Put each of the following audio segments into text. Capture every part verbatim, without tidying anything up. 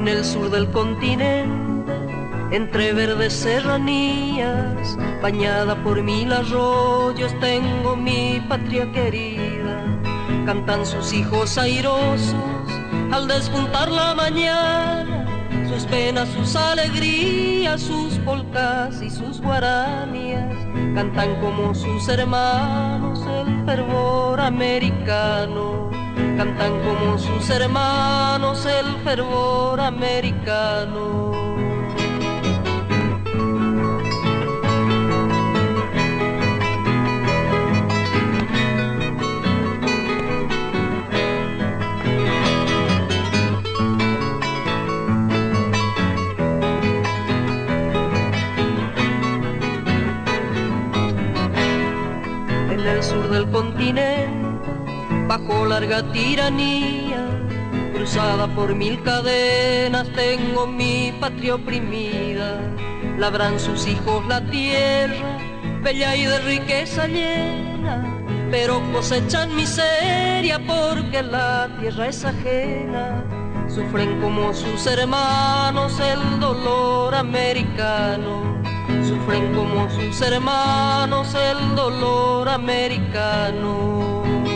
En el sur del continente, entre verdes serranías, bañada por mil arroyos, tengo mi patria querida. Cantan sus hijos airosos al despuntar la mañana, sus penas, sus alegrías, sus polcas y sus guaranías. Cantan como sus hermanos el fervor americano. Cantan como sus hermanos el fervor americano. En el sur del continente, bajo larga tiranía, cruzada por mil cadenas, tengo mi patria oprimida. Labran sus hijos la tierra, bella y de riqueza llena, pero cosechan miseria porque la tierra es ajena. Sufren como sus hermanos el dolor americano. Sufren como sus hermanos el dolor americano.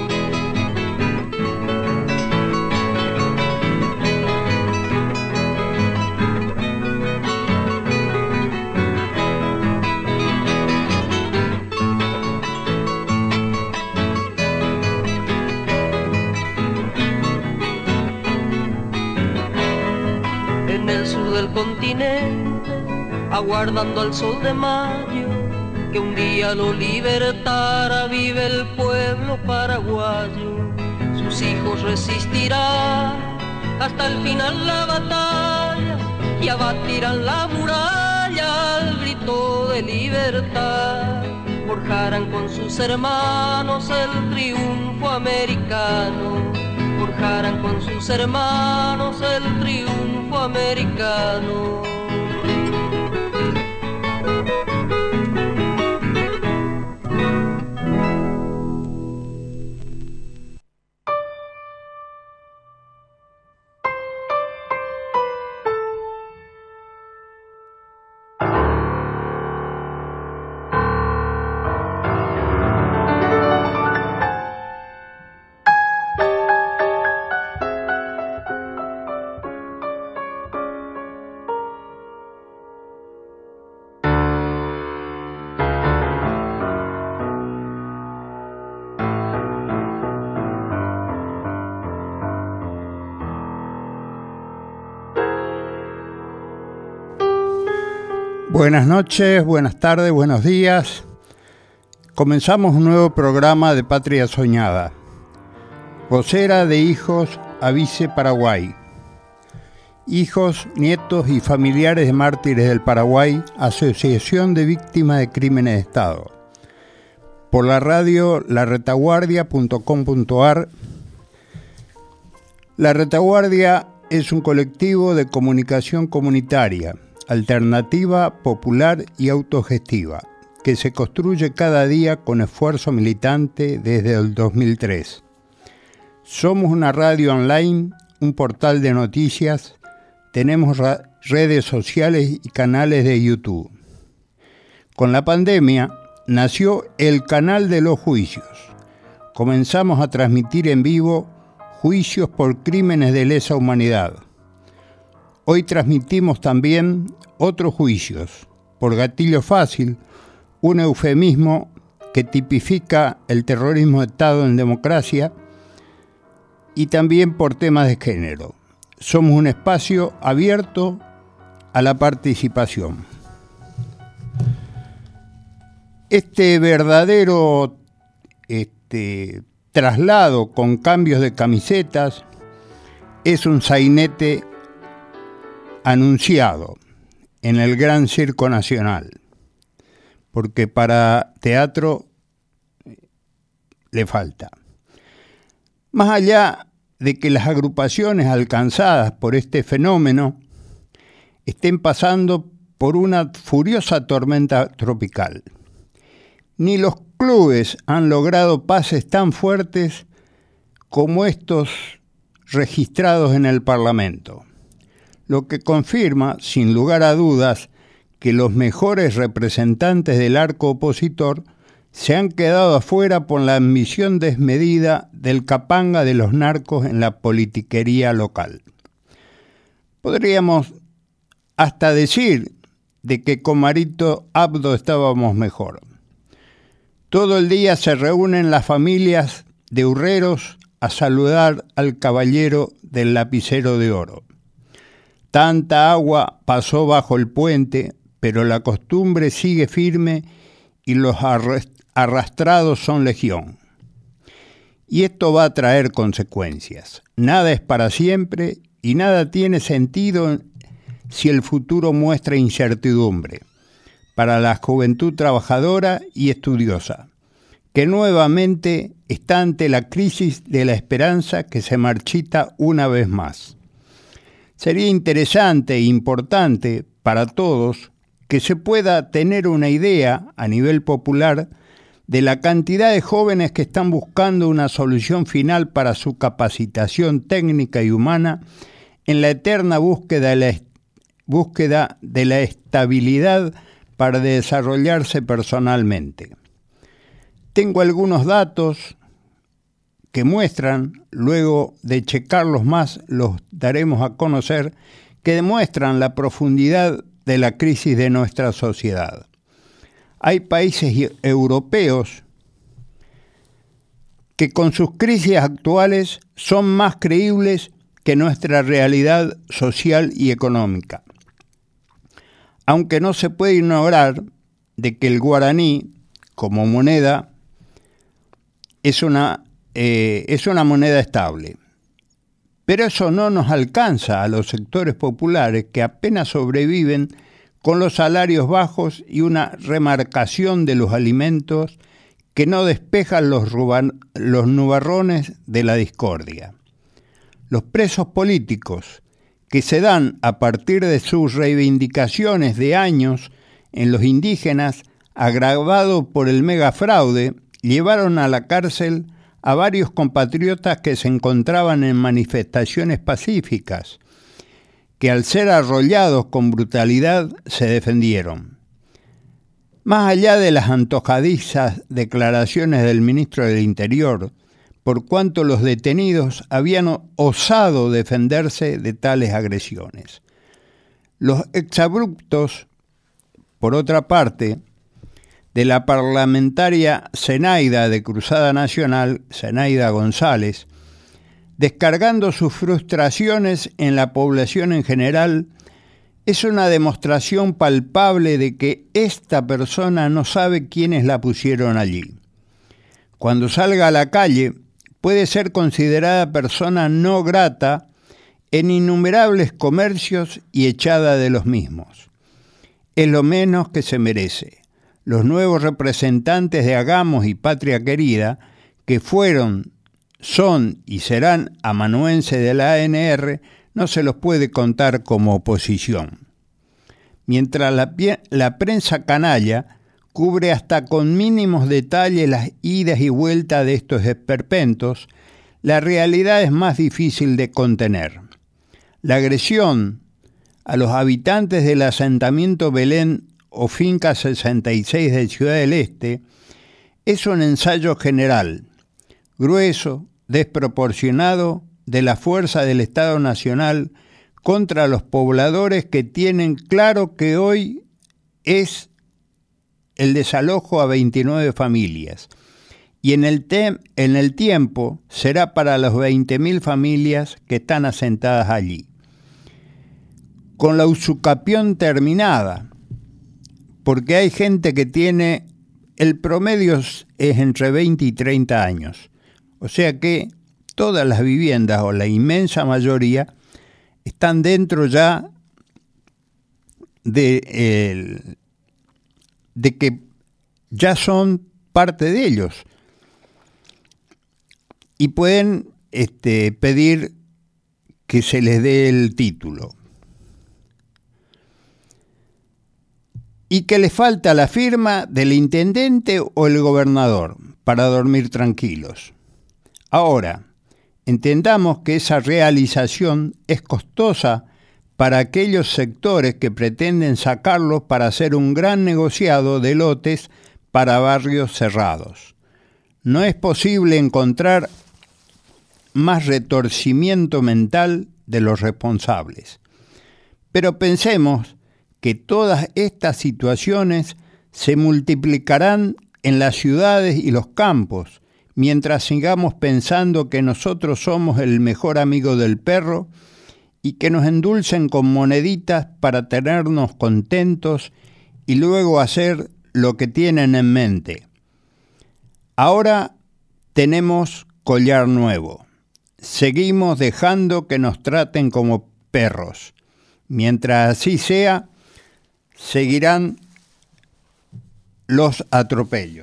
En el sur del continente, aguardando al sol de mayo, que un día lo libertara, vive el pueblo paraguayo. Sus hijos resistirán hasta el final la batalla y abatirán la muralla al grito de libertad. Forjarán con sus hermanos el triunfo americano. Forjarán con sus hermanos el triunfo americano. Buenas noches, buenas tardes, buenos días. Comenzamos un nuevo programa de Patria Soñada. Vocera de Hijos Avise Paraguay. Hijos, nietos y familiares de mártires del Paraguay, Asociación de Víctimas de Crímenes de Estado. Por la radio la retaguardia punto com punto a r. La Retaguardia es un colectivo de comunicación comunitaria, alternativa, popular y autogestiva, que se construye cada día con esfuerzo militante desde el dos mil tres. Somos una radio online, un portal de noticias, tenemos ra- redes sociales y canales de YouTube. Con la pandemia nació el canal de los juicios. Comenzamos a transmitir en vivo juicios por crímenes de lesa humanidad. Hoy transmitimos también otros juicios, por gatillo fácil, un eufemismo que tipifica el terrorismo de Estado en democracia, y también por temas de género. Somos un espacio abierto a la participación. Este verdadero este, traslado con cambios de camisetas es un sainete anunciado en el Gran Circo Nacional, porque para teatro le falta. Más allá de que las agrupaciones alcanzadas por este fenómeno estén pasando por una furiosa tormenta tropical, ni los clubes han logrado pases tan fuertes como estos registrados en el Parlamento. lo que confirma, sin lugar a dudas, que los mejores representantes del arco opositor se han quedado afuera por la ambición desmedida del capanga de los narcos en la politiquería local. Podríamos hasta decir de que con Marito Abdo estábamos mejor. Todo el día se reúnen las familias de hurreros a saludar al caballero del lapicero de oro. Tanta agua pasó bajo el puente, pero la costumbre sigue firme y los arrastrados son legión. Y esto va a traer consecuencias. Nada es para siempre y nada tiene sentido si el futuro muestra incertidumbre para la juventud trabajadora y estudiosa, que nuevamente está ante la crisis de la esperanza que se marchita una vez más. Sería interesante e importante para todos que se pueda tener una idea a nivel popular de la cantidad de jóvenes que están buscando una solución final para su capacitación técnica y humana en la eterna búsqueda de la, búsqueda de la estabilidad para desarrollarse personalmente. Tengo algunos datos que muestran, luego de checarlos más los daremos a conocer, que demuestran la profundidad de la crisis de nuestra sociedad. Hay países europeos que con sus crisis actuales son más creíbles que nuestra realidad social y económica. Aunque no se puede ignorar de que el guaraní, como moneda, es una, eh, es una moneda estable. Pero eso no nos alcanza a los sectores populares que apenas sobreviven con los salarios bajos y una remarcación de los alimentos que no despejan los, ruban, los nubarrones de la discordia. Los presos políticos que se dan a partir de sus reivindicaciones de años en los indígenas, agravado por el megafraude, llevaron a la cárcel a varios compatriotas que se encontraban en manifestaciones pacíficas, que al ser arrollados con brutalidad se defendieron. Más allá de las antojadizas declaraciones del ministro del Interior, por cuanto los detenidos habían osado defenderse de tales agresiones. Los exabruptos, por otra parte, de la parlamentaria Zenaida de Cruzada Nacional, Zenaida González, descargando sus frustraciones en la población en general, es una demostración palpable de que esta persona no sabe quiénes la pusieron allí. Cuando salga a la calle, puede ser considerada persona no grata en innumerables comercios y echada de los mismos. Es lo menos que se merece. Los nuevos representantes de Hagamos y Patria Querida, que fueron, son y serán amanuenses de la A N R, no se los puede contar como oposición. Mientras la, la prensa canalla cubre hasta con mínimos detalles las idas y vueltas de estos esperpentos, la realidad es más difícil de contener. La agresión a los habitantes del asentamiento Belén o Finca sesenta y seis de Ciudad del Este es un ensayo general, grueso, desproporcionado, de la fuerza del Estado Nacional contra los pobladores que tienen claro que hoy es el desalojo a veintinueve familias y en el, tem- en el tiempo será para las veinte mil familias que están asentadas allí. Con la usucapión terminada, porque hay gente que tiene, el promedio es entre veinte y treinta años, o sea que todas las viviendas o la inmensa mayoría están dentro ya de, eh, de que ya son parte de ellos y pueden este, pedir que se les dé el título. Y que les falta la firma del intendente o el gobernador para dormir tranquilos. Ahora, entendamos que esa realización es costosa para aquellos sectores que pretenden sacarlos para hacer un gran negociado de lotes para barrios cerrados. No es posible encontrar más retorcimiento mental de los responsables. Pero pensemos que todas estas situaciones se multiplicarán en las ciudades y los campos, mientras sigamos pensando que nosotros somos el mejor amigo del perro y que nos endulcen con moneditas para tenernos contentos y luego hacer lo que tienen en mente. Ahora tenemos collar nuevo. Seguimos dejando que nos traten como perros. Mientras así sea, seguirán los atropellos.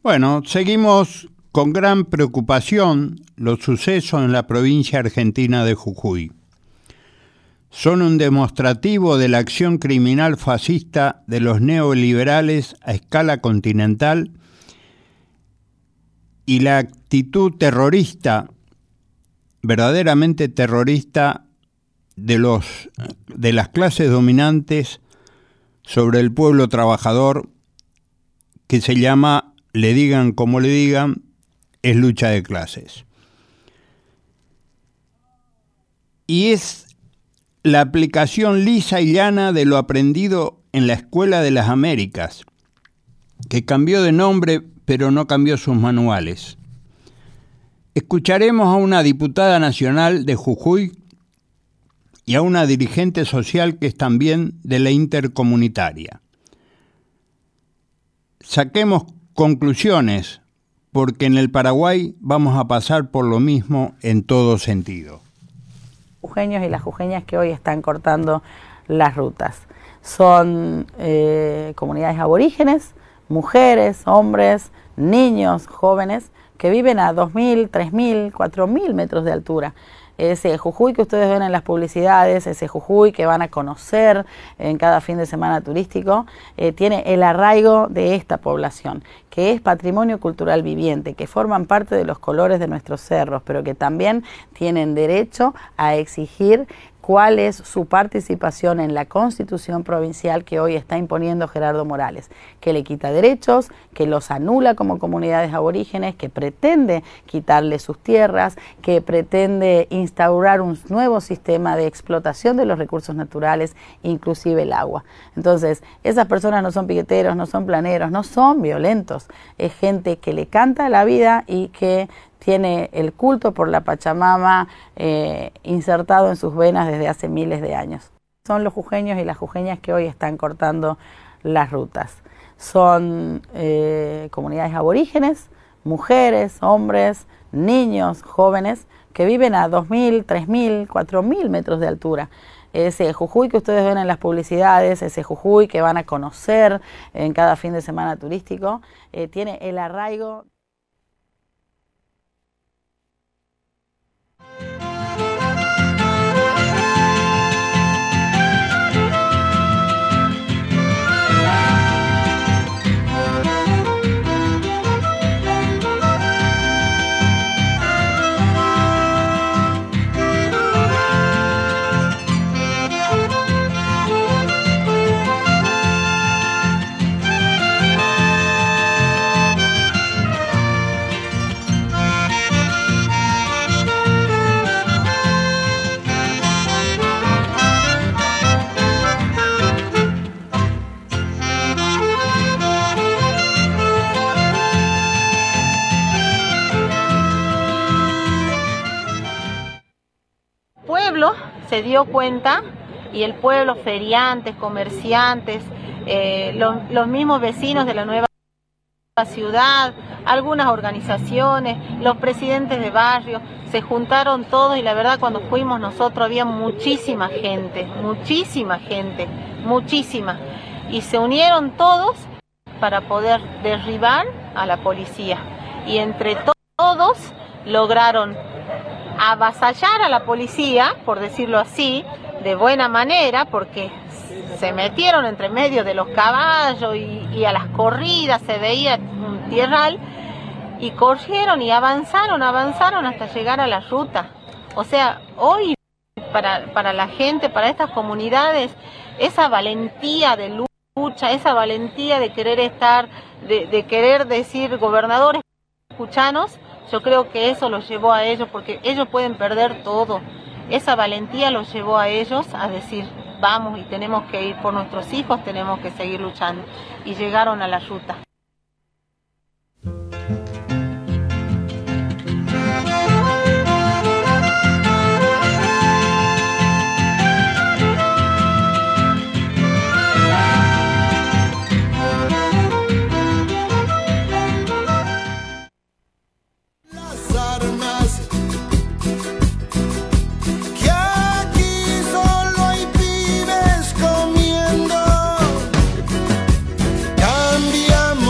Bueno, seguimos con gran preocupación los sucesos en la provincia argentina de Jujuy. Son un demostrativo de la acción criminal fascista de los neoliberales a escala continental y la actitud terrorista, verdaderamente terrorista, de, los, de las clases dominantes sobre el pueblo trabajador, que se llama, le digan como le digan, es lucha de clases. Y es la aplicación lisa y llana de lo aprendido en la Escuela de las Américas, que cambió de nombre pero no cambió sus manuales. Escucharemos a una diputada nacional de Jujuy y a una dirigente social que es también de la intercomunitaria. Saquemos conclusiones, porque en el Paraguay vamos a pasar por lo mismo en todo sentido. Jujeños y las jujeñas que hoy están cortando las rutas. Son eh, comunidades aborígenes, mujeres, hombres, niños, jóvenes, que viven a dos mil, tres mil, cuatro mil metros de altura. Ese Jujuy que ustedes ven en las publicidades, ese Jujuy que van a conocer en cada fin de semana turístico, eh, tiene el arraigo de esta población, que es patrimonio cultural viviente, que forman parte de los colores de nuestros cerros, pero que también tienen derecho a exigir cuál es su participación en la Constitución provincial que hoy está imponiendo Gerardo Morales, que le quita derechos, que los anula como comunidades aborígenes, que pretende quitarle sus tierras, que pretende instaurar un nuevo sistema de explotación de los recursos naturales, inclusive el agua. Entonces, esas personas no son piqueteros, no son planeros, no son violentos, es gente que le canta la vida y que tiene el culto por la Pachamama eh, insertado en sus venas desde hace miles de años. Son los jujeños y las jujeñas que hoy están cortando las rutas. Son eh, comunidades aborígenes, mujeres, hombres, niños, jóvenes, que viven a dos mil, tres mil, cuatro mil metros de altura. Ese Jujuy que ustedes ven en las publicidades, ese Jujuy que van a conocer en cada fin de semana turístico, eh, tiene el arraigo. Se dio cuenta, y el pueblo, feriantes, comerciantes, eh, los, los mismos vecinos de la nueva ciudad, algunas organizaciones, los presidentes de barrio, se juntaron todos, y la verdad cuando fuimos nosotros había muchísima gente, muchísima gente, muchísima, y se unieron todos para poder derribar a la policía, y entre to- todos lograron avasallar a la policía, por decirlo así, de buena manera, porque se metieron entre medio de los caballos y, y a las corridas se veía un tierral, y corrieron y avanzaron, avanzaron hasta llegar a la ruta. O sea, hoy para, para la gente, para estas comunidades, esa valentía de lucha, esa valentía de querer estar, de, de querer decir, gobernadores, escuchanos, yo creo que eso los llevó a ellos, porque ellos pueden perder todo. Esa valentía los llevó a ellos a decir, vamos y tenemos que ir por nuestros hijos, tenemos que seguir luchando. Y llegaron a la ruta. Cambiamos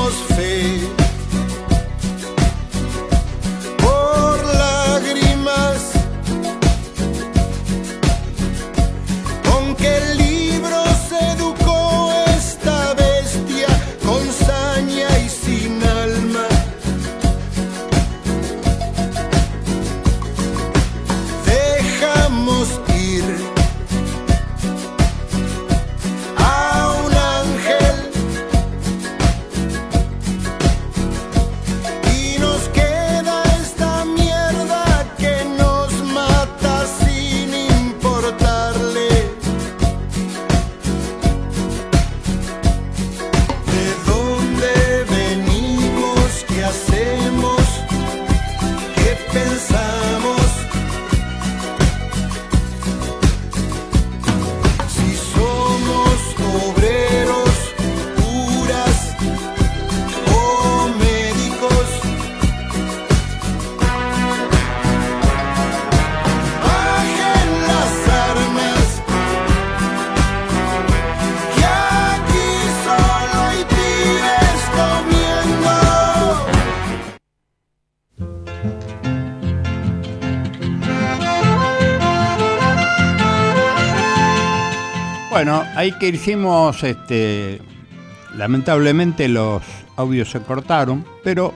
Bueno, ahí que hicimos, este, lamentablemente los audios se cortaron, pero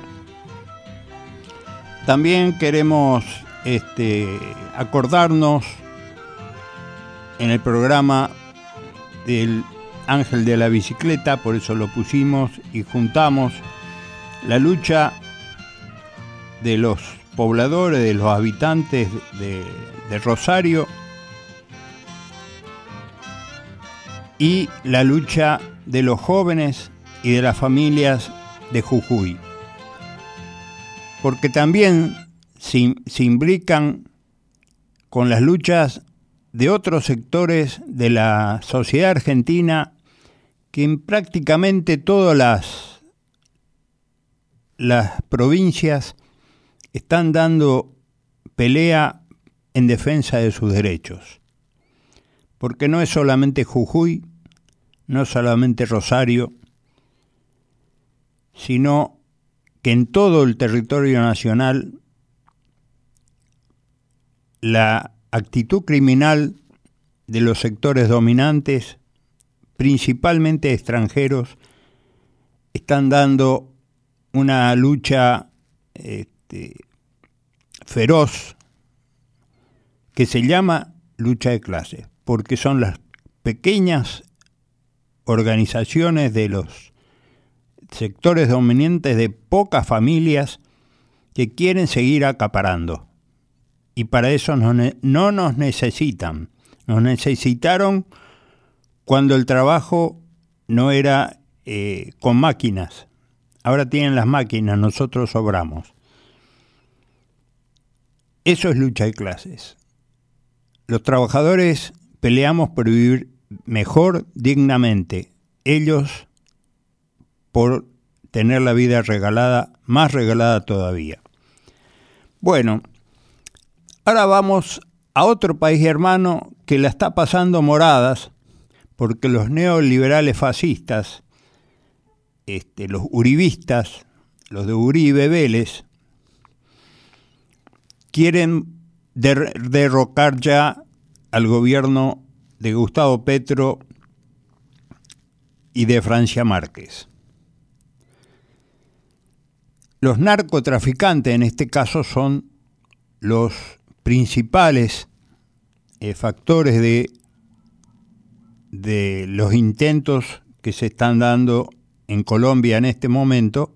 también queremos este, acordarnos en el programa del Ángel de la Bicicleta, por eso lo pusimos y juntamos la lucha de los pobladores, de los habitantes de, de Rosario y la lucha de los jóvenes y de las familias de Jujuy, porque también se, se imbrican con las luchas de otros sectores de la sociedad argentina que en prácticamente todas las, las provincias están dando pelea en defensa de sus derechos. Porque no es solamente Jujuy, no es solamente Rosario, sino que en todo el territorio nacional la actitud criminal de los sectores dominantes, principalmente extranjeros, están dando una lucha este, feroz que se llama lucha de clases, porque son las pequeñas organizaciones de los sectores dominantes de pocas familias que quieren seguir acaparando. Y para eso no, no nos necesitan. Nos necesitaron cuando el trabajo no era eh, con máquinas. Ahora tienen las máquinas, nosotros sobramos. Eso es lucha de clases. Los trabajadores peleamos por vivir mejor, dignamente. Ellos por tener la vida regalada, más regalada todavía. Bueno, ahora vamos a otro país hermano que la está pasando moradas, porque los neoliberales fascistas, este, los uribistas, los de Uribe Vélez, quieren der- derrocar ya al gobierno de Gustavo Petro y de Francia Márquez. Los narcotraficantes en este caso son los principales eh, factores de, de los intentos que se están dando en Colombia en este momento.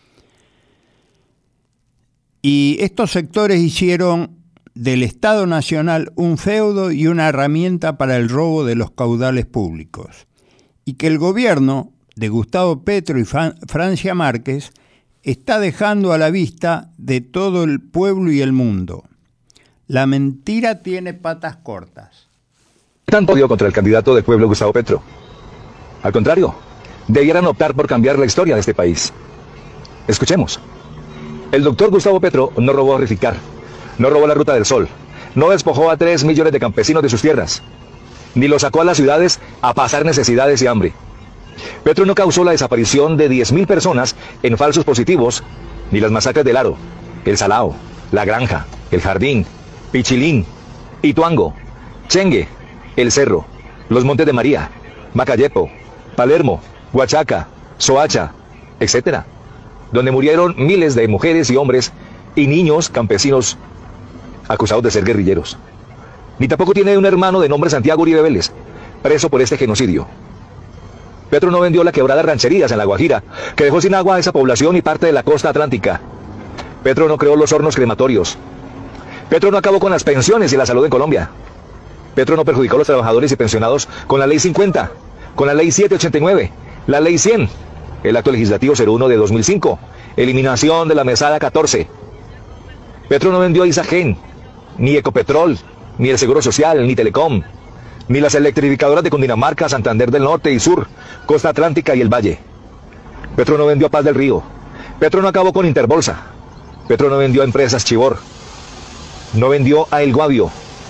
Y estos sectores hicieron del Estado Nacional un feudo y una herramienta para el robo de los caudales públicos. Y que el gobierno de Gustavo Petro y Fran- Francia Márquez está dejando a la vista de todo el pueblo y el mundo. La mentira tiene patas cortas. Tanto odio contra el candidato del pueblo Gustavo Petro. Al contrario, debieran optar por cambiar la historia de este país. Escuchemos. El doctor Gustavo Petro no robó a Rificar, no robó la Ruta del Sol, no despojó a tres millones de campesinos de sus tierras, ni los sacó a las ciudades a pasar necesidades y hambre. Petro no causó la desaparición de diez mil personas en falsos positivos, ni las masacres del Aro, el Salao, la Granja, el Jardín, Pichilín, Ituango, Chengue, el Cerro, los Montes de María, Macayepo, Palermo, Huachaca, Soacha, etcétera, donde murieron miles de mujeres y hombres y niños campesinos acusados de ser guerrilleros. Ni tampoco tiene un hermano de nombre Santiago Uribe Vélez, preso por este genocidio. Petro no vendió la quebrada Rancherías en La Guajira, que dejó sin agua a esa población y parte de la costa atlántica. Petro no creó los hornos crematorios. Petro no acabó con las pensiones y la salud en Colombia. Petro no perjudicó a los trabajadores y pensionados con la ley cincuenta, con la ley setecientos ochenta y nueve, la ley cien, el acto legislativo cero uno de dos mil cinco, eliminación de la mesada catorce. Petro no vendió Isagen, ni Ecopetrol, ni el Seguro Social, ni Telecom, ni las electrificadoras de Cundinamarca, Santander del Norte y Sur, Costa Atlántica y el Valle. Petro no vendió a Paz del Río. Petro no acabó con Interbolsa. Petro no vendió a Empresas Chivor. No vendió a El Guavio.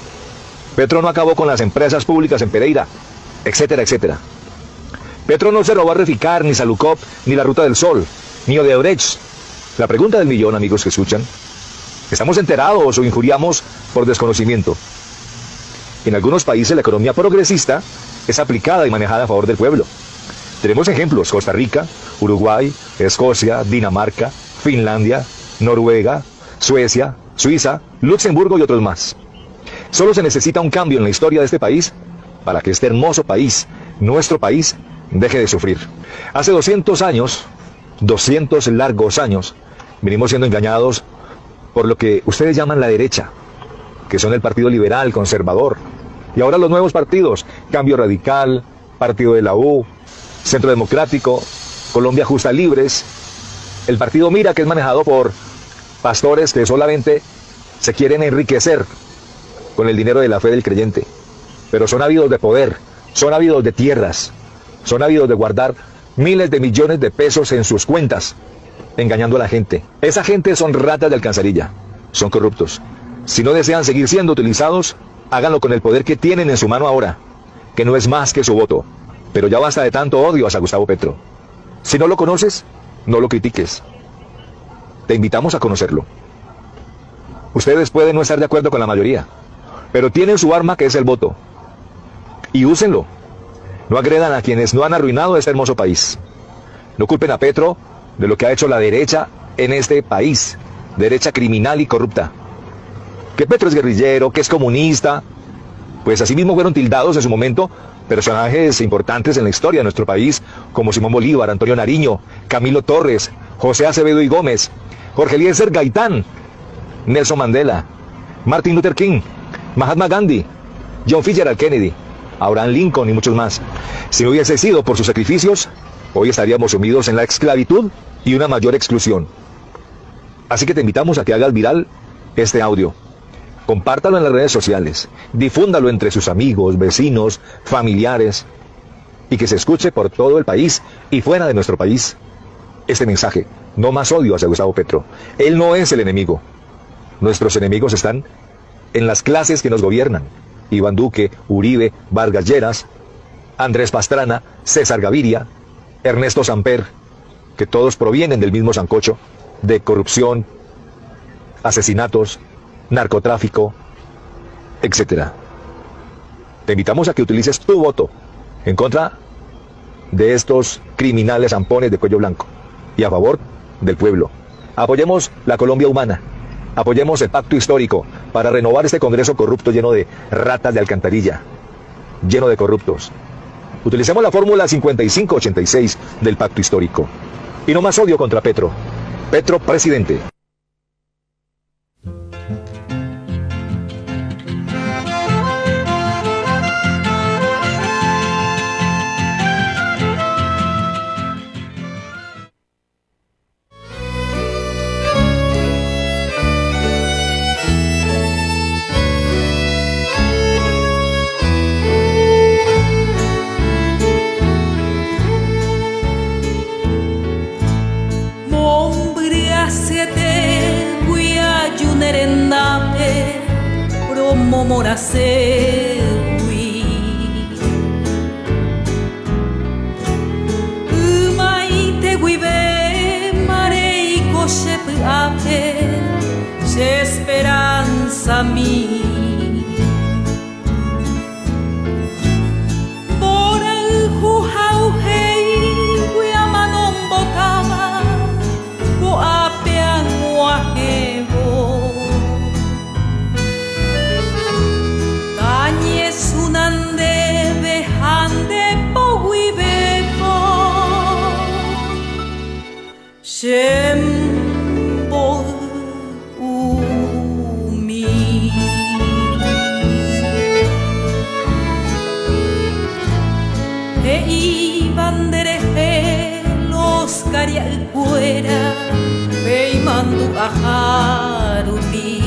Petro no acabó con las empresas públicas en Pereira, etcétera, etcétera. Petro no se robó a Reficar, ni Salucop, ni la Ruta del Sol, ni Odebrecht. La pregunta del millón, amigos que escuchan: ¿estamos enterados o injuriamos por desconocimiento? En algunos países la economía progresista es aplicada y manejada a favor del pueblo. Tenemos ejemplos: Costa Rica, Uruguay, Escocia, Dinamarca, Finlandia, Noruega, Suecia, Suiza, Luxemburgo y otros más. Solo se necesita un cambio en la historia de este país para que este hermoso país, nuestro país, deje de sufrir. Hace doscientos años, doscientos largos años, venimos siendo engañados por lo que ustedes llaman la derecha, que son el Partido Liberal, Conservador, y ahora los nuevos partidos: Cambio Radical, Partido de la U, Centro Democrático, Colombia Justa Libres, el Partido Mira, que es manejado por pastores que solamente se quieren enriquecer con el dinero de la fe del creyente, pero son ávidos de poder, son ávidos de tierras, son ávidos de guardar miles de millones de pesos en sus cuentas, engañando a la gente. Esa gente son ratas de alcantarilla, son corruptos. Si no desean seguir siendo utilizados, háganlo con el poder que tienen en su mano ahora, que no es más que su voto. Pero ya basta de tanto odio hacia Gustavo Petro. Si no lo conoces, no lo critiques. Te invitamos a conocerlo. Ustedes pueden no estar de acuerdo con la mayoría, pero tienen su arma, que es el voto. Y úsenlo. No agredan a quienes no han arruinado este hermoso país. No culpen a Petro de lo que ha hecho la derecha en este país. Derecha criminal y corrupta. Que Petro es guerrillero, que es comunista, pues así mismo fueron tildados en su momento personajes importantes en la historia de nuestro país, como Simón Bolívar, Antonio Nariño, Camilo Torres, José Acevedo y Gómez, Jorge Eliezer Gaitán, Nelson Mandela, Martin Luther King, Mahatma Gandhi, John Fitzgerald Kennedy, Abraham Lincoln y muchos más. Si no hubiese sido por sus sacrificios, hoy estaríamos sumidos en la esclavitud y una mayor exclusión. Así que te invitamos a que hagas viral este audio. Compártalo en las redes sociales, difúndalo entre sus amigos, vecinos, familiares, y que se escuche por todo el país y fuera de nuestro país este mensaje: no más odio hacia Gustavo Petro. Él no es el enemigo. Nuestros enemigos están en las clases que nos gobiernan: Iván Duque, Uribe, Vargas Lleras, Andrés Pastrana, César Gaviria, Ernesto Samper, que todos provienen del mismo sancocho de corrupción, asesinatos, narcotráfico, etcétera. Te invitamos a que utilices tu voto en contra de estos criminales zampones de cuello blanco y a favor del pueblo. Apoyemos la Colombia humana, apoyemos el pacto histórico para renovar este Congreso corrupto, lleno de ratas de alcantarilla, lleno de corruptos. Utilicemos la fórmula cincuenta y cinco ochenta y seis del pacto histórico. Y no más odio contra Petro. Petro presidente. Esperanza mi Haruti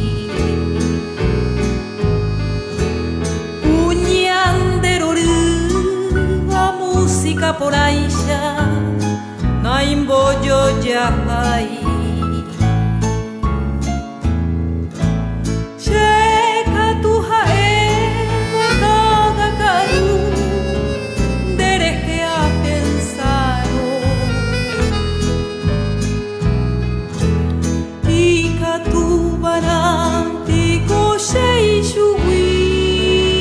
Uñanderoru a música por Aisha Naimbo yo yahai Cheka tu hae Nada karu Dereje a pensar tu baranti ko shei shui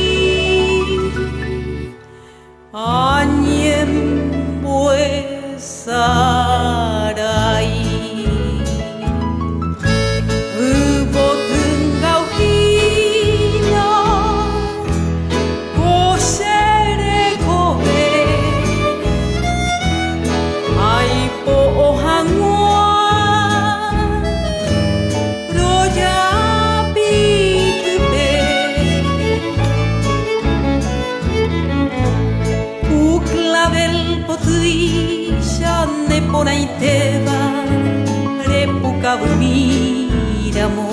ponaiteva repuka miramo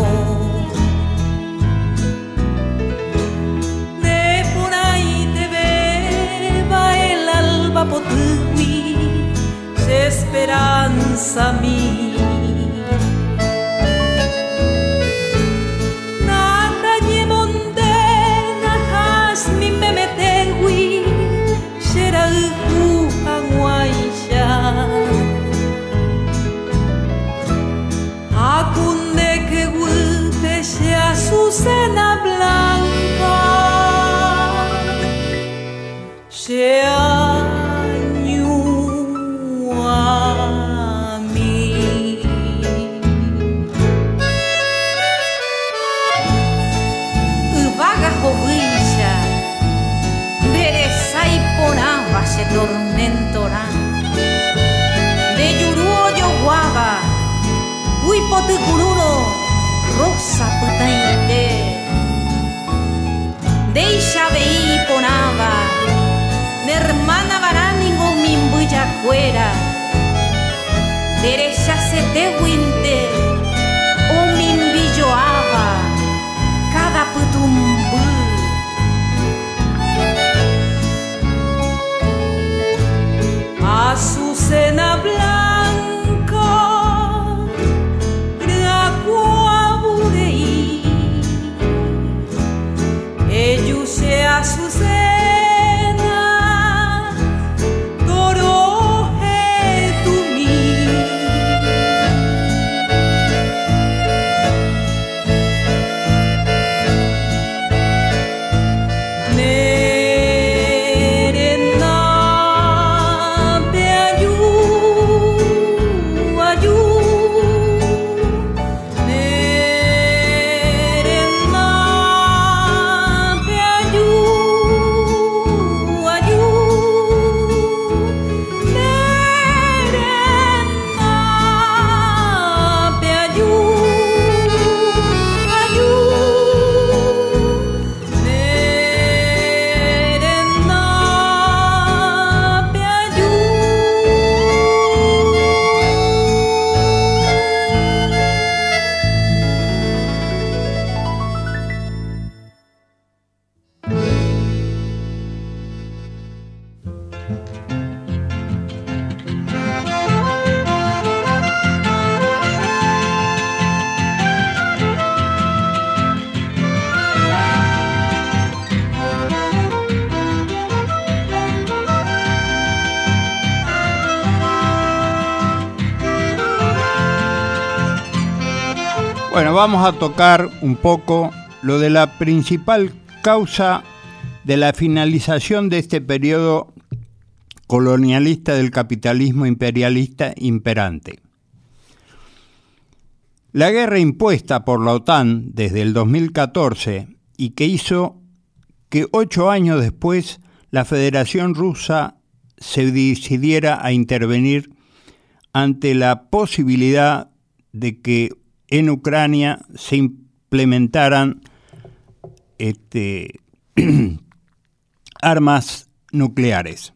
de ponaiteve va el alba potui se esperanza mi nata nyemondena has mi memetewi shera u anguaisha acunde que guste se azucena blanca se añu a mí vaga jovisha deresa y ponaba se tormentora de yuruo yo guava uy potucuruno rosa putainte deixa veí ponava mi hermana varaningo mimbuya cuera derecha se te winte o mimbillo ava cada putumbu azucena blanca gracuaburei ellos se azucena toroje tu mi nerena peayu ayu nerena peayu ayu nerena peayu ayu nerena peayu Bueno, vamos a tocar un poco lo de la principal causa de la finalización de este periodo colonialista del capitalismo imperialista imperante. La guerra impuesta por la OTAN desde el dos mil catorce y que hizo que ocho años después la Federación Rusa se decidiera a intervenir ante la posibilidad de que en Ucrania se implementaran este, armas nucleares.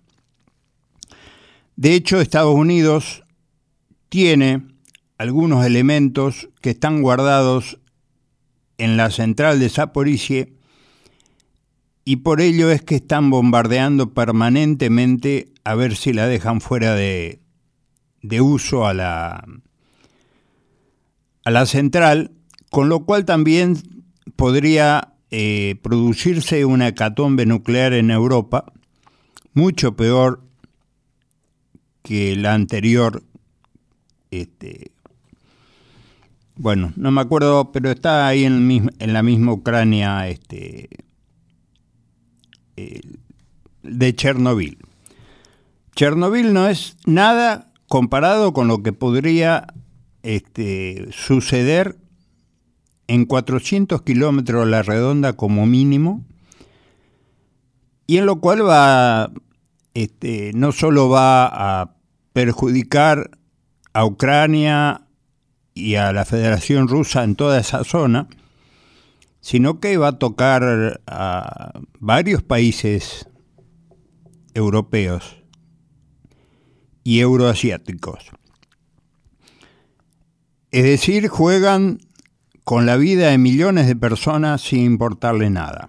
De hecho, Estados Unidos tiene algunos elementos que están guardados en la central de Zaporizhia y por ello es que están bombardeando permanentemente a ver si la dejan fuera de, de uso a la a la central, con lo cual también podría eh, producirse una hecatombe nuclear en Europa, mucho peor que la anterior. Este, bueno, no me acuerdo, pero está ahí en, el mismo, en la misma Ucrania este, eh, de Chernobyl. Chernobyl no es nada comparado con lo que podría Este, suceder en cuatrocientos kilómetros a la redonda como mínimo, y en lo cual va, este, no solo va a perjudicar a Ucrania y a la Federación Rusa en toda esa zona, sino que va a tocar a varios países europeos y euroasiáticos. Es decir, juegan con la vida de millones de personas sin importarle nada.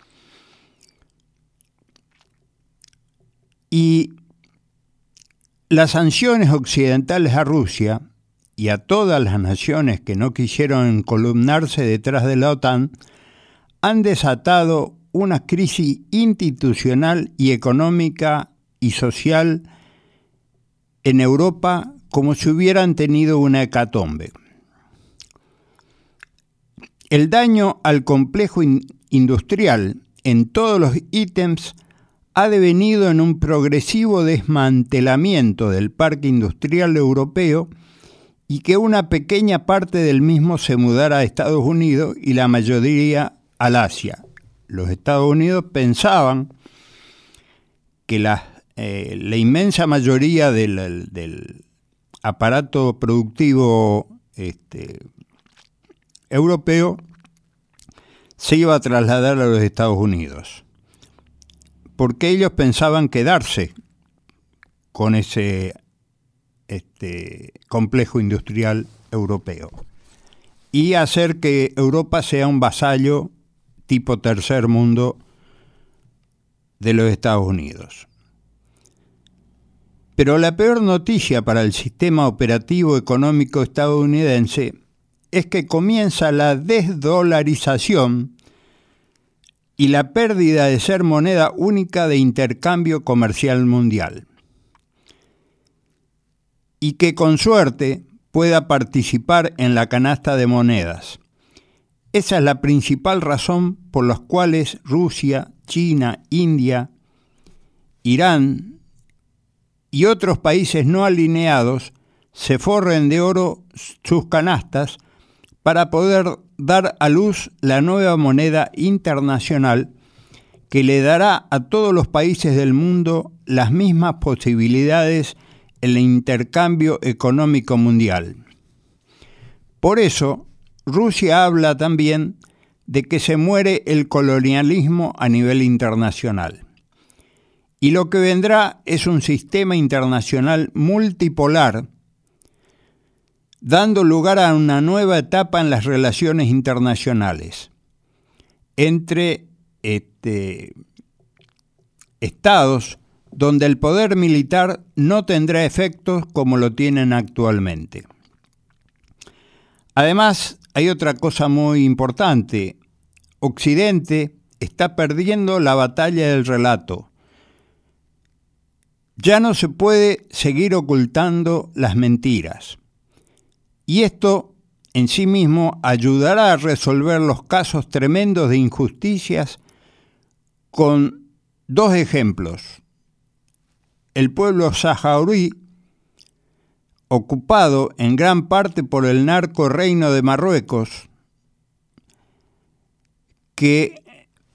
Y las sanciones occidentales a Rusia y a todas las naciones que no quisieron encolumnarse detrás de la OTAN han desatado una crisis institucional y económica y social en Europa como si hubieran tenido una hecatombe. El daño al complejo in- industrial en todos los ítems ha devenido en un progresivo desmantelamiento del parque industrial europeo y que una pequeña parte del mismo se mudara a Estados Unidos y la mayoría al Asia. Los Estados Unidos pensaban que la, eh, la inmensa mayoría del, del aparato productivo este, europeo se iba a trasladar a los Estados Unidos, porque ellos pensaban quedarse con ese este, complejo industrial europeo y hacer que Europa sea un vasallo tipo tercer mundo de los Estados Unidos. Pero la peor noticia para el sistema operativo económico estadounidense es que comienza la desdolarización y la pérdida de ser moneda única de intercambio comercial mundial, y que con suerte pueda participar en la canasta de monedas. Esa es la principal razón por las cuales Rusia, China, India, Irán y otros países no alineados se forren de oro sus canastas para poder dar a luz la nueva moneda internacional que le dará a todos los países del mundo las mismas posibilidades en el intercambio económico mundial. Por eso, Rusia habla también de que se muere el colonialismo a nivel internacional. Y lo que vendrá es un sistema internacional multipolar, dando lugar a una nueva etapa en las relaciones internacionales entre este, estados donde el poder militar no tendrá efectos como lo tienen actualmente. Además, hay otra cosa muy importante. Occidente está perdiendo la batalla del relato. Ya no se puede seguir ocultando las mentiras. Y esto en sí mismo ayudará a resolver los casos tremendos de injusticias con dos ejemplos. El pueblo saharaui, ocupado en gran parte por el narco reino de Marruecos, que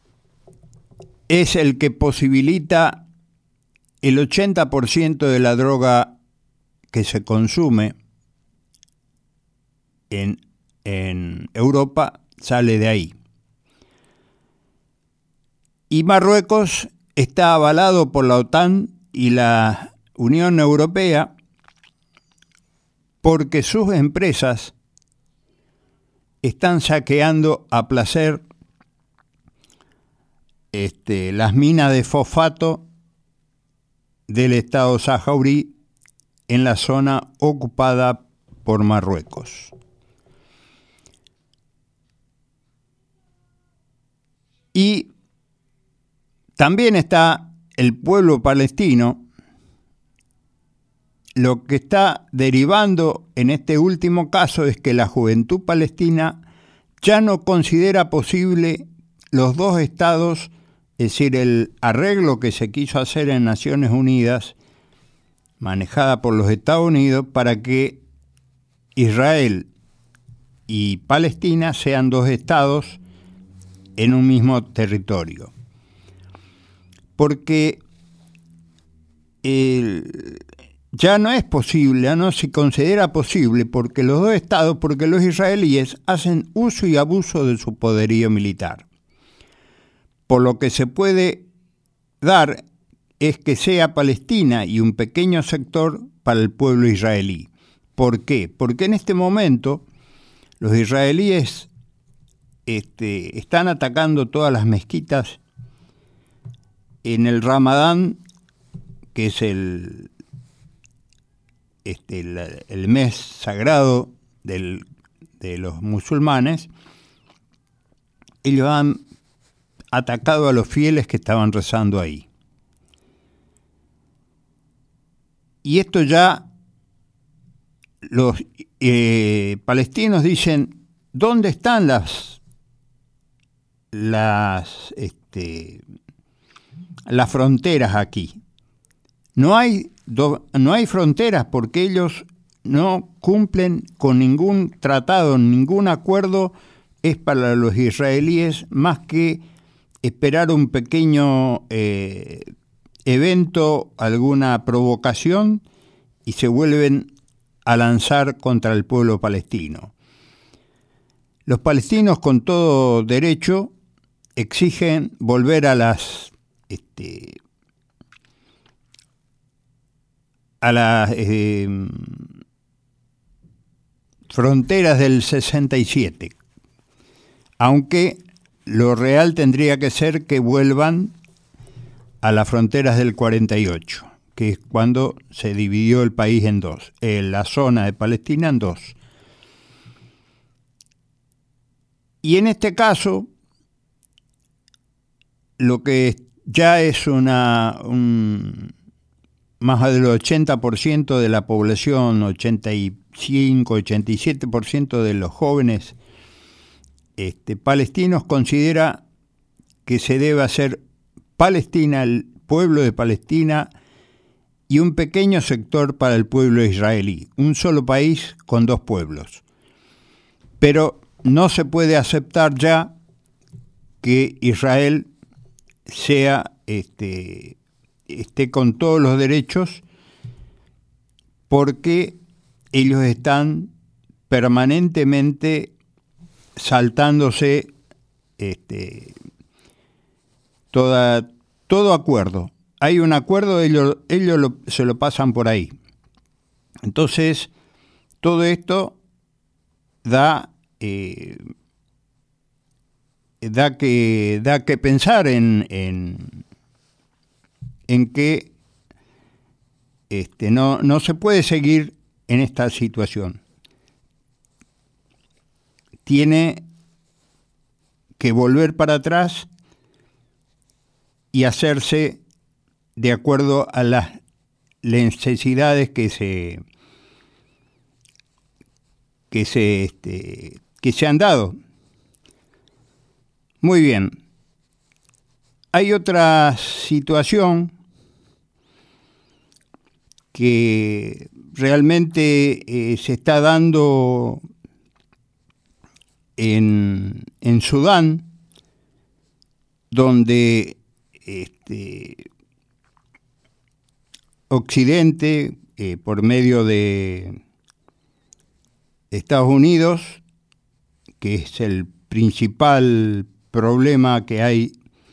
es el que posibilita el ochenta por ciento de la droga que se consume en, en Europa, sale de ahí. Y Marruecos está avalado por la OTAN y la Unión Europea porque sus empresas están saqueando a placer este, las minas de fosfato del estado saharaui en la zona ocupada por Marruecos. Y también está el pueblo palestino. Lo que está derivando en este último caso es que la juventud palestina ya no considera posible los dos estados, es decir, el arreglo que se quiso hacer en Naciones Unidas, manejada por los Estados Unidos, para que Israel y Palestina sean dos estados en un mismo territorio. Porque el... ya no es posible, ya no se considera posible, porque los dos estados, porque los israelíes hacen uso y abuso de su poderío militar. Por lo que se puede dar es que sea Palestina y un pequeño sector para el pueblo israelí, ¿Por qué? Porque en este momento los israelíes este, están atacando todas las mezquitas en el Ramadán, que es el, este, el, el mes sagrado del, de los musulmanes. Ellos han atacado a los fieles que estaban rezando ahí. Y esto ya los eh, palestinos dicen, ¿dónde están las las este, las fronteras aquí? No hay do, no hay fronteras porque ellos no cumplen con ningún tratado, ningún acuerdo es para los israelíes más que esperar un pequeño eh, evento, alguna provocación, y se vuelven a lanzar contra el pueblo palestino. Los palestinos, con todo derecho, exigen volver a las este, a las eh, fronteras del sesenta y siete, aunque lo real tendría que ser que vuelvan a las fronteras del cuarenta y ocho, que es cuando se dividió el país en dos, eh, la zona de Palestina en dos. Y en este caso, lo que ya es una un, más del ochenta por ciento de la población, ochenta y cinco, ochenta y siete por ciento de los jóvenes este, palestinos considera que se debe hacer Palestina, el pueblo de Palestina, y un pequeño sector para el pueblo israelí, un solo país con dos pueblos. Pero no se puede aceptar ya que Israel sea este, esté con todos los derechos, porque ellos están permanentemente saltándose este, toda, todo acuerdo. Hay un acuerdo, ellos, ellos lo, se lo pasan por ahí. Entonces, todo esto da, eh, da, que, da que pensar en, en, en que este, no, no se puede seguir en esta situación. Tiene que volver para atrás y hacerse de acuerdo a las necesidades que se que se este, que se han dado. Muy bien. Hay otra situación que realmente eh, se está dando en, en Sudán, donde este, Occidente, eh, por medio de Estados Unidos, que es el principal problema que hay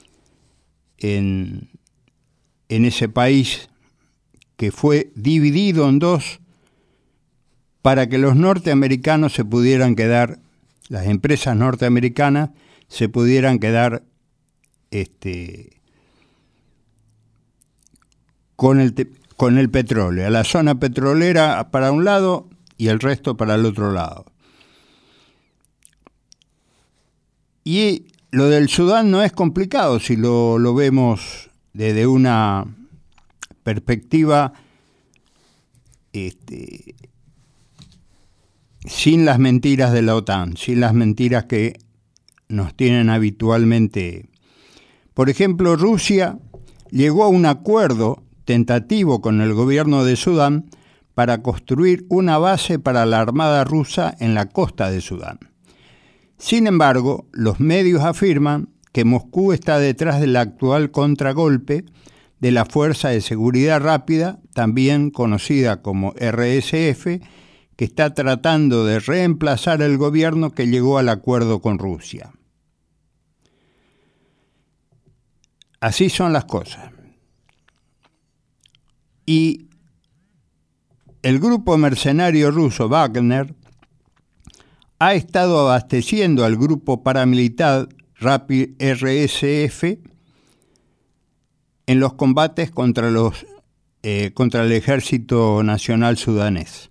en, en ese país, que fue dividido en dos para que los norteamericanos se pudieran quedar, las empresas norteamericanas se pudieran quedar este, con el, con el petróleo, a la zona petrolera para un lado y el resto para el otro lado. Y lo del Sudán no es complicado si lo, lo vemos desde una perspectiva este, sin las mentiras de la OTAN, sin las mentiras que nos tienen habitualmente. Por ejemplo, Rusia llegó a un acuerdo tentativo con el gobierno de Sudán para construir una base para la armada rusa en la costa de Sudán. Sin embargo, los medios afirman que Moscú está detrás del actual contragolpe de la Fuerza de Seguridad Rápida, también conocida como R S F, que está tratando de reemplazar el gobierno que llegó al acuerdo con Rusia. Así son las cosas. Y el grupo mercenario ruso Wagner ha estado abasteciendo al grupo paramilitar Rapid R S F en los combates contra, los, eh, contra el Ejército Nacional Sudanés.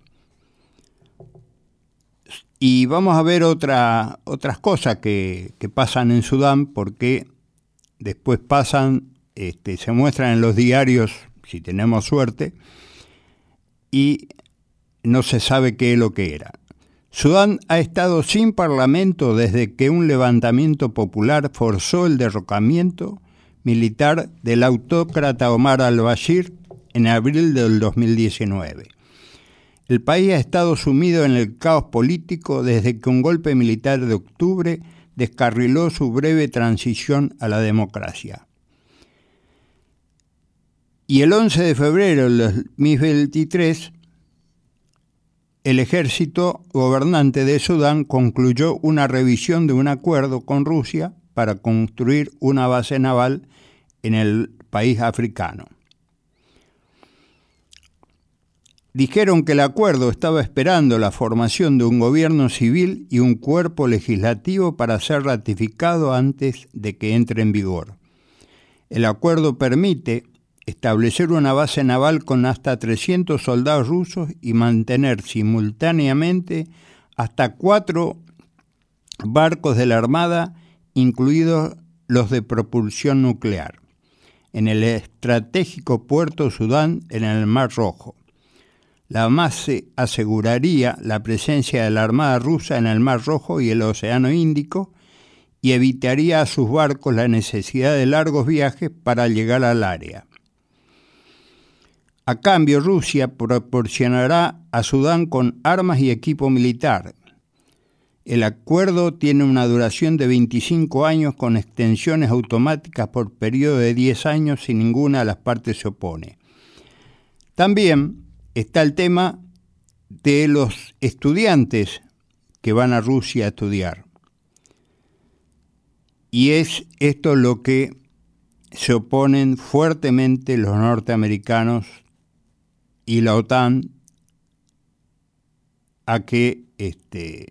Y vamos a ver otra, otras cosas que, que pasan en Sudán, porque después pasan, este, se muestran en los diarios, si tenemos suerte, y no se sabe qué es lo que era. Sudán ha estado sin parlamento desde que un levantamiento popular forzó el derrocamiento militar del autócrata Omar al-Bashir en abril del dos mil diecinueve. El país ha estado sumido en el caos político desde que un golpe militar de octubre descarriló su breve transición a la democracia. Y el once de febrero del dos mil veintitrés, el ejército gobernante de Sudán concluyó una revisión de un acuerdo con Rusia para construir una base naval en el país africano. Dijeron que el acuerdo estaba esperando la formación de un gobierno civil y un cuerpo legislativo para ser ratificado antes de que entre en vigor. El acuerdo permite establecer una base naval con hasta trescientos soldados rusos y mantener simultáneamente hasta cuatro barcos de la Armada, incluidos los de propulsión nuclear, en el estratégico puerto Sudán en el Mar Rojo. La base aseguraría la presencia de la Armada rusa en el Mar Rojo y el Océano Índico y evitaría a sus barcos la necesidad de largos viajes para llegar al área. A cambio, Rusia proporcionará a Sudán con armas y equipo militar. El acuerdo tiene una duración de veinticinco años con extensiones automáticas por periodo de diez años si ninguna de las partes se opone. También está el tema de los estudiantes que van a Rusia a estudiar. Y es esto lo que se oponen fuertemente los norteamericanos y la OTAN a que este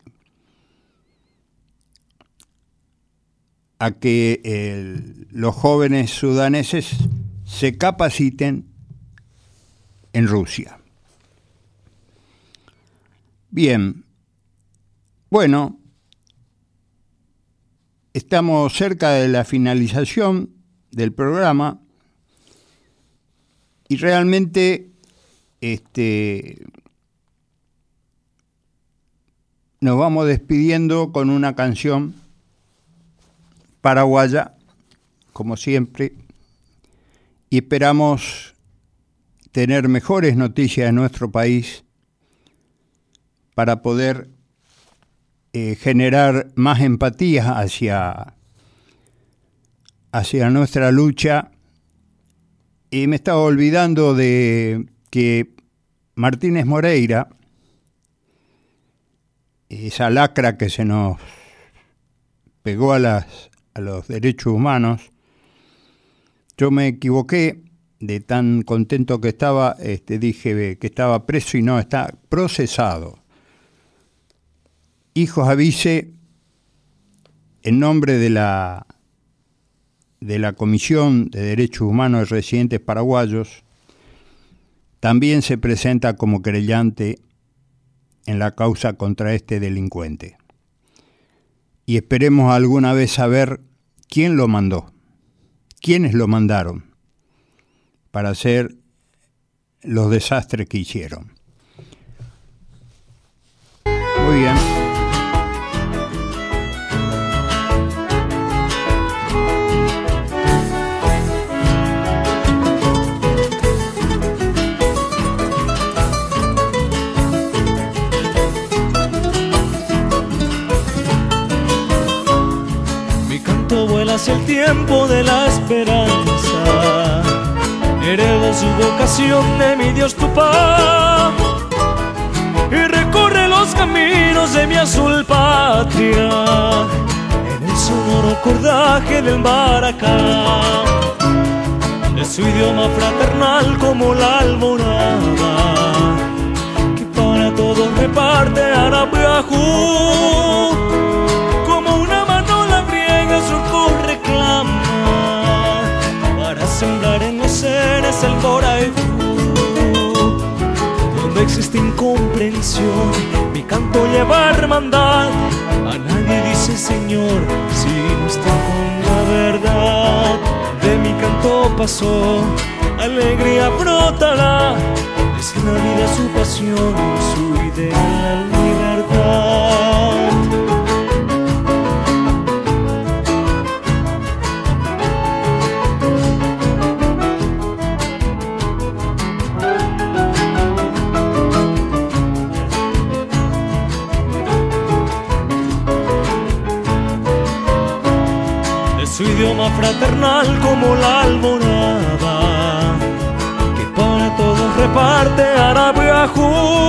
a que el, los jóvenes sudaneses se capaciten en Rusia. Bien, bueno, estamos cerca de la finalización del programa y realmente este, nos vamos despidiendo con una canción paraguaya, como siempre, y esperamos tener mejores noticias de nuestro país para poder eh, generar más empatía hacia, hacia nuestra lucha. Y me estaba olvidando de que Martínez Moreira, esa lacra que se nos pegó a, las, a los derechos humanos, yo me equivoqué, de tan contento que estaba, este, dije que estaba preso y no, está procesado. Hijos avise, en nombre de la, de la Comisión de Derechos Humanos de Residentes Paraguayos, también se presenta como querellante en la causa contra este delincuente. Y esperemos alguna vez saber quién lo mandó, quiénes lo mandaron para hacer los desastres que hicieron. Muy bien. Mi canto vuela hacia el tiempo de la esperanza. Heredo su vocación de mi Dios Tupá y recorre los caminos de mi azul patria en el sonoro cordaje del Maracá. Es su idioma fraternal como la alborada es el Moraiju. Donde existe incomprensión, mi canto lleva hermandad. A nadie dice Señor si no está con la verdad. De mi canto pasó, alegría brotará. Es la vida su pasión, su ideal libertad. Su idioma fraternal como la alborada, que para todos reparte Arabiajú.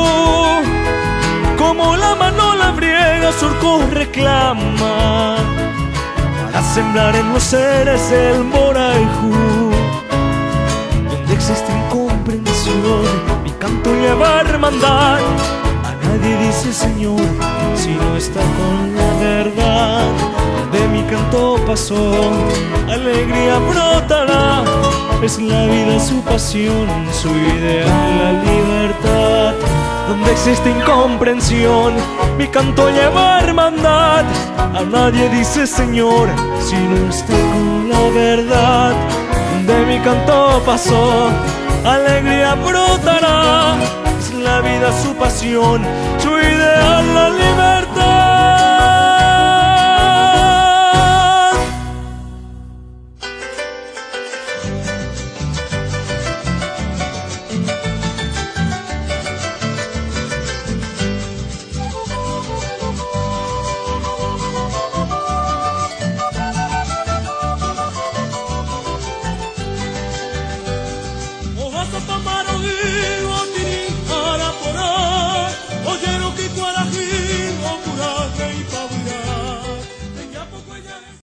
Como la mano labriega surco reclama, para sembrar en los seres el Moraiju. Donde existe incomprensión, mi canto lleva hermandad. A nadie dice Señor si no está con la verdad. De mi canto pasó, alegría brotará. Es la vida su pasión, su ideal la libertad. Donde existe incomprensión, mi canto lleva hermandad. A nadie dice Señor si no está con la verdad. De mi canto pasó, alegría brotará. Es la vida su pasión, su ideal la libertad.